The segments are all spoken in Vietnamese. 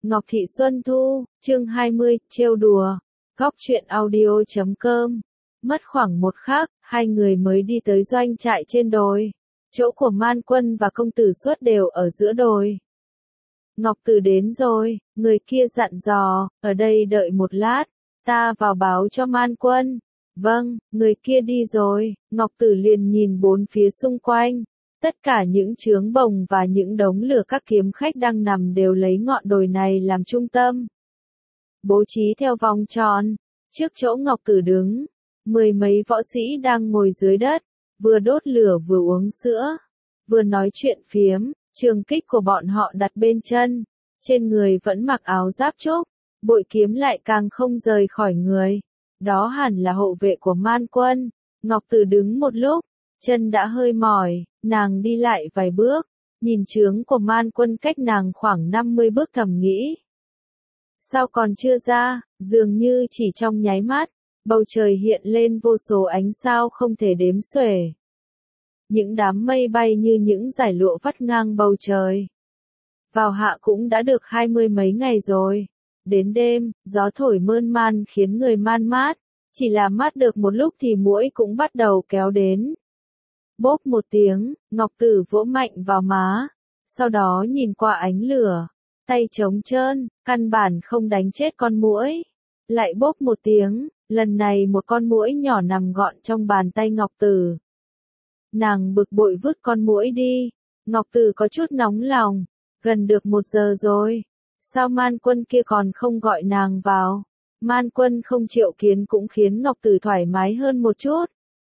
Ngọc Thị Xuân Thu, chương 20, trêu đùa. Góc truyện audio.com. Mất khoảng một khắc, hai người mới đi tới doanh trại trên đồi. Chỗ của Man Quân và công tử Suất đều ở giữa đồi. Ngọc Tử đến rồi, người kia dặn dò, ở đây đợi một lát, ta vào báo cho Man Quân. Vâng, người kia đi rồi, Ngọc Tử liền nhìn bốn phía xung quanh. Tất cả những chướng bồng và những đống lửa các kiếm khách đang nằm đều lấy ngọn đồi này làm trung tâm. Bố trí theo vòng tròn, trước chỗ Ngọc Tử đứng, mười mấy võ sĩ đang ngồi dưới đất, vừa đốt lửa vừa uống sữa, vừa nói chuyện phiếm, trường kích của bọn họ đặt bên chân, trên người vẫn mặc áo giáp trúc, bội kiếm lại càng không rời khỏi người. Đó hẳn là hộ vệ của Man Quân. Ngọc Tử đứng một lúc, chân đã hơi mỏi, nàng đi lại vài bước, nhìn chướng của Man Quân cách nàng khoảng 50 bước thầm nghĩ. Sao còn chưa ra, dường như chỉ trong nháy mắt, bầu trời hiện lên vô số ánh sao không thể đếm xuể. Những đám mây bay như những dải lụa vắt ngang bầu trời. Vào hạ cũng đã được 20 mấy ngày rồi. Đến đêm, gió thổi mơn man khiến người man mát, chỉ là mát được một lúc thì muỗi cũng bắt đầu kéo đến. Bốp một tiếng, Ngọc Tử vỗ mạnh vào má, sau đó nhìn qua ánh lửa, tay trống trơn, căn bản không đánh chết con muỗi. Lại bốp một tiếng, lần này một con muỗi nhỏ nằm gọn trong bàn tay Ngọc Tử. Nàng bực bội vứt con muỗi đi, Ngọc Tử có chút nóng lòng, gần được 1 giờ rồi. Sao Man Quân kia còn không gọi nàng vào? Man Quân không triệu kiến cũng khiến Ngọc Tử thoải mái hơn một chút.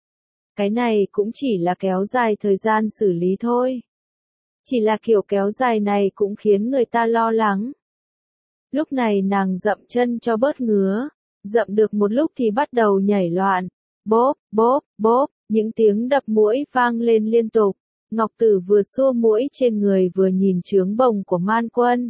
Cái này cũng chỉ là kéo dài thời gian xử lý thôi. Chỉ là kiểu kéo dài này cũng khiến người ta lo lắng. Lúc này nàng dậm chân cho bớt ngứa, dậm được một lúc thì bắt đầu nhảy loạn. Bốp, bốp, bốp, những tiếng đập muỗi vang lên liên tục. Ngọc Tử vừa xua muỗi trên người vừa nhìn chướng bồng của Man Quân.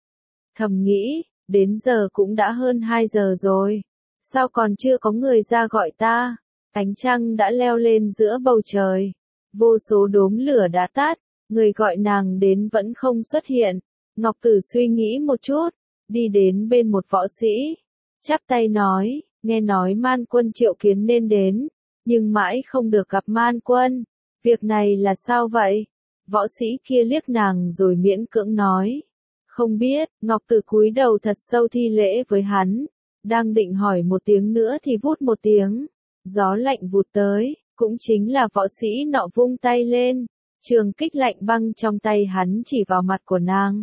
Thầm nghĩ, đến giờ cũng đã hơn 2 giờ rồi. Sao còn chưa có người ra gọi ta? Ánh trăng đã leo lên giữa bầu trời. Vô số đốm lửa đã tắt, người gọi nàng đến vẫn không xuất hiện. Ngọc Tử suy nghĩ một chút, đi đến bên một võ sĩ. Chắp tay nói, nghe nói Man Quân triệu kiến nên đến, nhưng mãi không được gặp Man Quân. Việc này là sao vậy? Võ sĩ kia liếc nàng rồi miễn cưỡng nói. Không biết, Ngọc Tử cúi đầu thật sâu thi lễ với hắn. Đang định hỏi một tiếng nữa thì vút một tiếng. Gió lạnh vụt tới, cũng chính là võ sĩ nọ vung tay lên. Trường kích lạnh băng trong tay hắn chỉ vào mặt của nàng.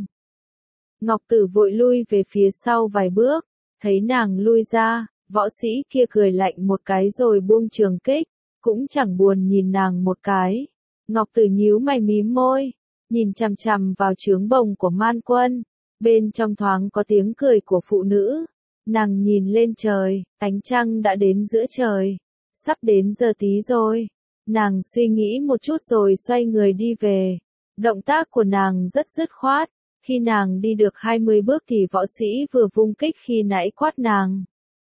Ngọc Tử vội lui về phía sau vài bước. Thấy nàng lui ra, võ sĩ kia cười lạnh một cái rồi buông trường kích. Cũng chẳng buồn nhìn nàng một cái. Ngọc Tử nhíu mày mím môi, nhìn chằm chằm vào chướng bồng của Man Quân. Bên trong thoáng có tiếng cười của phụ nữ. Nàng nhìn lên trời, ánh trăng đã đến giữa trời. Sắp đến giờ tí rồi. Nàng suy nghĩ một chút rồi xoay người đi về. Động tác của nàng rất dứt khoát. Khi nàng đi được 20 bước thì võ sĩ vừa vung kích khi nãy quát nàng.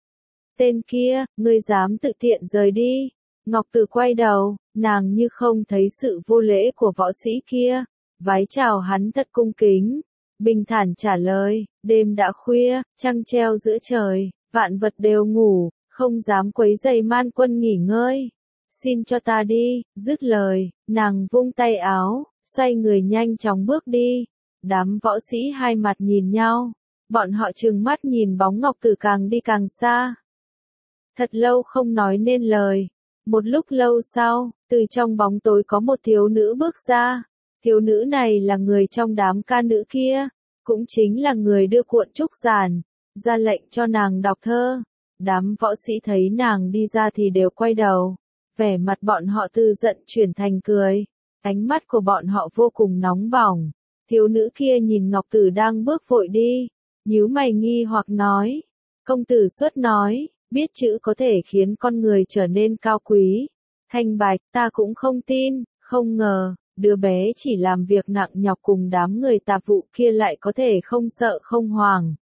Tên kia, ngươi dám tự tiện rời đi. Ngọc Tử quay đầu, nàng như không thấy sự vô lễ của võ sĩ kia. Vái chào hắn thật cung kính. Bình thản trả lời, đêm đã khuya, trăng treo giữa trời, vạn vật đều ngủ, không dám quấy rầy Man Quân nghỉ ngơi. Xin cho ta đi, dứt lời, nàng vung tay áo, xoay người nhanh chóng bước đi. Đám võ sĩ hai mặt nhìn nhau, bọn họ trừng mắt nhìn bóng Ngọc Tử càng đi càng xa. Thật lâu không nói nên lời. Một lúc lâu sau, từ trong bóng tối có một thiếu nữ bước ra. Thiếu nữ này là người trong đám ca nữ kia, cũng chính là người đưa cuộn trúc giản, ra lệnh cho nàng đọc thơ. Đám võ sĩ thấy nàng đi ra thì đều quay đầu, vẻ mặt bọn họ từ giận chuyển thành cười, ánh mắt của bọn họ vô cùng nóng bỏng. Thiếu nữ kia nhìn Ngọc Tử đang bước vội đi, nhíu mày nghi hoặc nói, công tử Suất nói, biết chữ có thể khiến con người trở nên cao quý, thanh bạch, ta cũng không tin, không ngờ. Đứa bé chỉ làm việc nặng nhọc cùng đám người tạp vụ kia lại có thể không sợ không hoảng.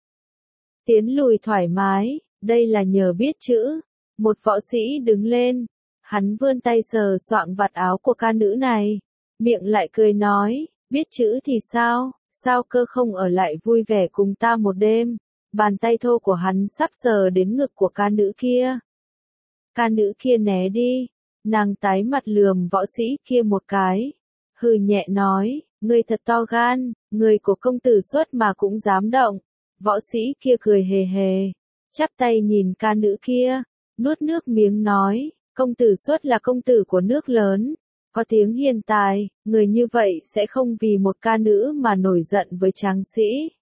Tiến lùi thoải mái, đây là nhờ biết chữ. Một võ sĩ đứng lên, hắn vươn tay sờ soạng vạt áo của ca nữ này, miệng lại cười nói, biết chữ thì sao, sao cơ không ở lại vui vẻ cùng ta một đêm? Bàn tay thô của hắn sắp sờ đến ngực của ca nữ kia. Ca nữ kia né đi, nàng tái mặt lườm võ sĩ kia một cái. Hừ nhẹ nói, ngươi thật to gan, người của công tử Xuất mà cũng dám động. Võ sĩ kia cười hề hề, chắp tay nhìn ca nữ kia, nuốt nước miếng nói, công tử Xuất là công tử của nước lớn, có tiếng hiền tài, người như vậy sẽ không vì một ca nữ mà nổi giận với tráng sĩ.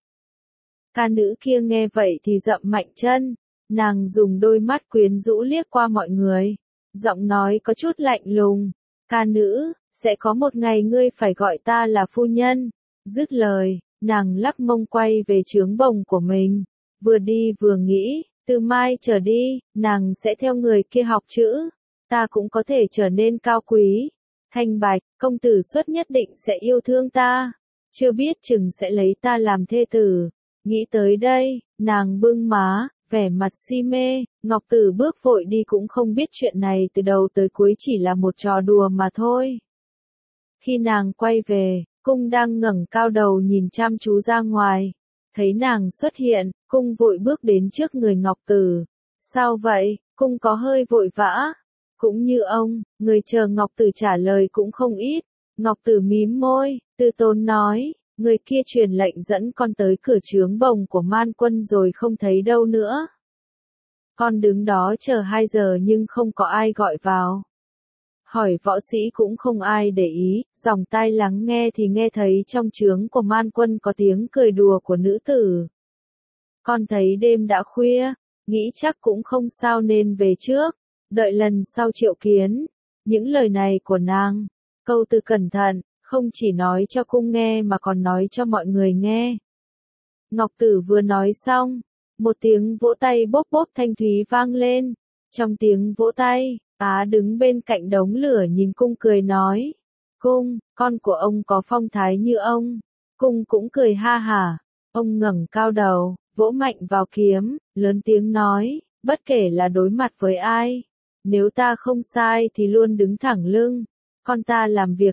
Ca nữ kia nghe vậy thì dậm mạnh chân, nàng dùng đôi mắt quyến rũ liếc qua mọi người, giọng nói có chút lạnh lùng, ca nữ, sẽ có một ngày ngươi phải gọi ta là phu nhân. Dứt lời, nàng lắc mông quay về trướng bồng của mình, vừa đi vừa nghĩ, từ mai trở đi, nàng sẽ theo người kia học chữ, ta cũng có thể trở nên cao quý, thanh bạch, công tử Xuất nhất định sẽ yêu thương ta, chưa biết chừng sẽ lấy ta làm thê tử. Nghĩ tới đây, nàng bưng má, vẻ mặt si mê, Ngọc Tử bước vội đi cũng không biết chuyện này từ đầu tới cuối chỉ là một trò đùa mà thôi. Khi nàng quay về, cung đang ngẩng cao đầu nhìn chăm chú ra ngoài, thấy nàng xuất hiện, cung vội bước đến trước người Ngọc Tử. Sao vậy, cung có hơi vội vã? Cũng như ông, người chờ Ngọc Tử trả lời cũng không ít. Ngọc Tử mím môi, từ tốn nói, người kia truyền lệnh dẫn con tới cửa trướng bồng của Man Quân rồi không thấy đâu nữa. Con đứng đó chờ 2 giờ nhưng không có ai gọi vào. Hỏi võ sĩ cũng không ai để ý, dòng tai lắng nghe thì nghe thấy trong trướng của Man Quân có tiếng cười đùa của nữ tử. Con thấy đêm đã khuya, nghĩ chắc cũng không sao nên về trước, đợi lần sau triệu kiến. Những lời này của nàng, câu từ cẩn thận, không chỉ nói cho cung nghe mà còn nói cho mọi người nghe. Ngọc Tử vừa nói xong, một tiếng vỗ tay bốp bốp thanh thúy vang lên. Trong tiếng vỗ tay, Á đứng bên cạnh đống lửa nhìn cung cười nói, cung, con của ông có phong thái như ông. Cung cũng cười ha hả, ông ngẩng cao đầu, vỗ mạnh vào kiếm, lớn tiếng nói, bất kể là đối mặt với ai, nếu ta không sai thì luôn đứng thẳng lưng, con ta làm việc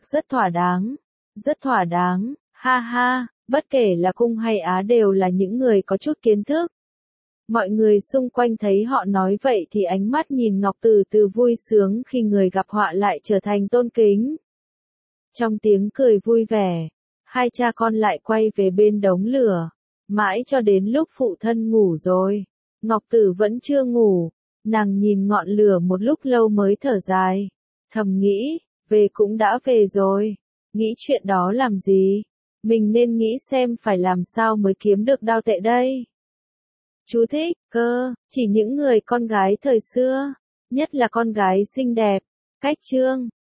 rất thỏa đáng, ha ha, bất kể là cung hay Á đều là những người có chút kiến thức. Mọi người xung quanh thấy họ nói vậy thì ánh mắt nhìn Ngọc Tử từ vui sướng khi người gặp họa lại trở thành tôn kính. Trong tiếng cười vui vẻ, hai cha con lại quay về bên đống lửa, mãi cho đến lúc phụ thân ngủ rồi. Ngọc Tử vẫn chưa ngủ, nàng nhìn ngọn lửa một lúc lâu mới thở dài, thầm nghĩ, về cũng đã về rồi, nghĩ chuyện đó làm gì, mình nên nghĩ xem phải làm sao mới kiếm được đao tệ đây. Chú thích, chỉ những người con gái thời xưa, nhất là con gái xinh đẹp, cách chương.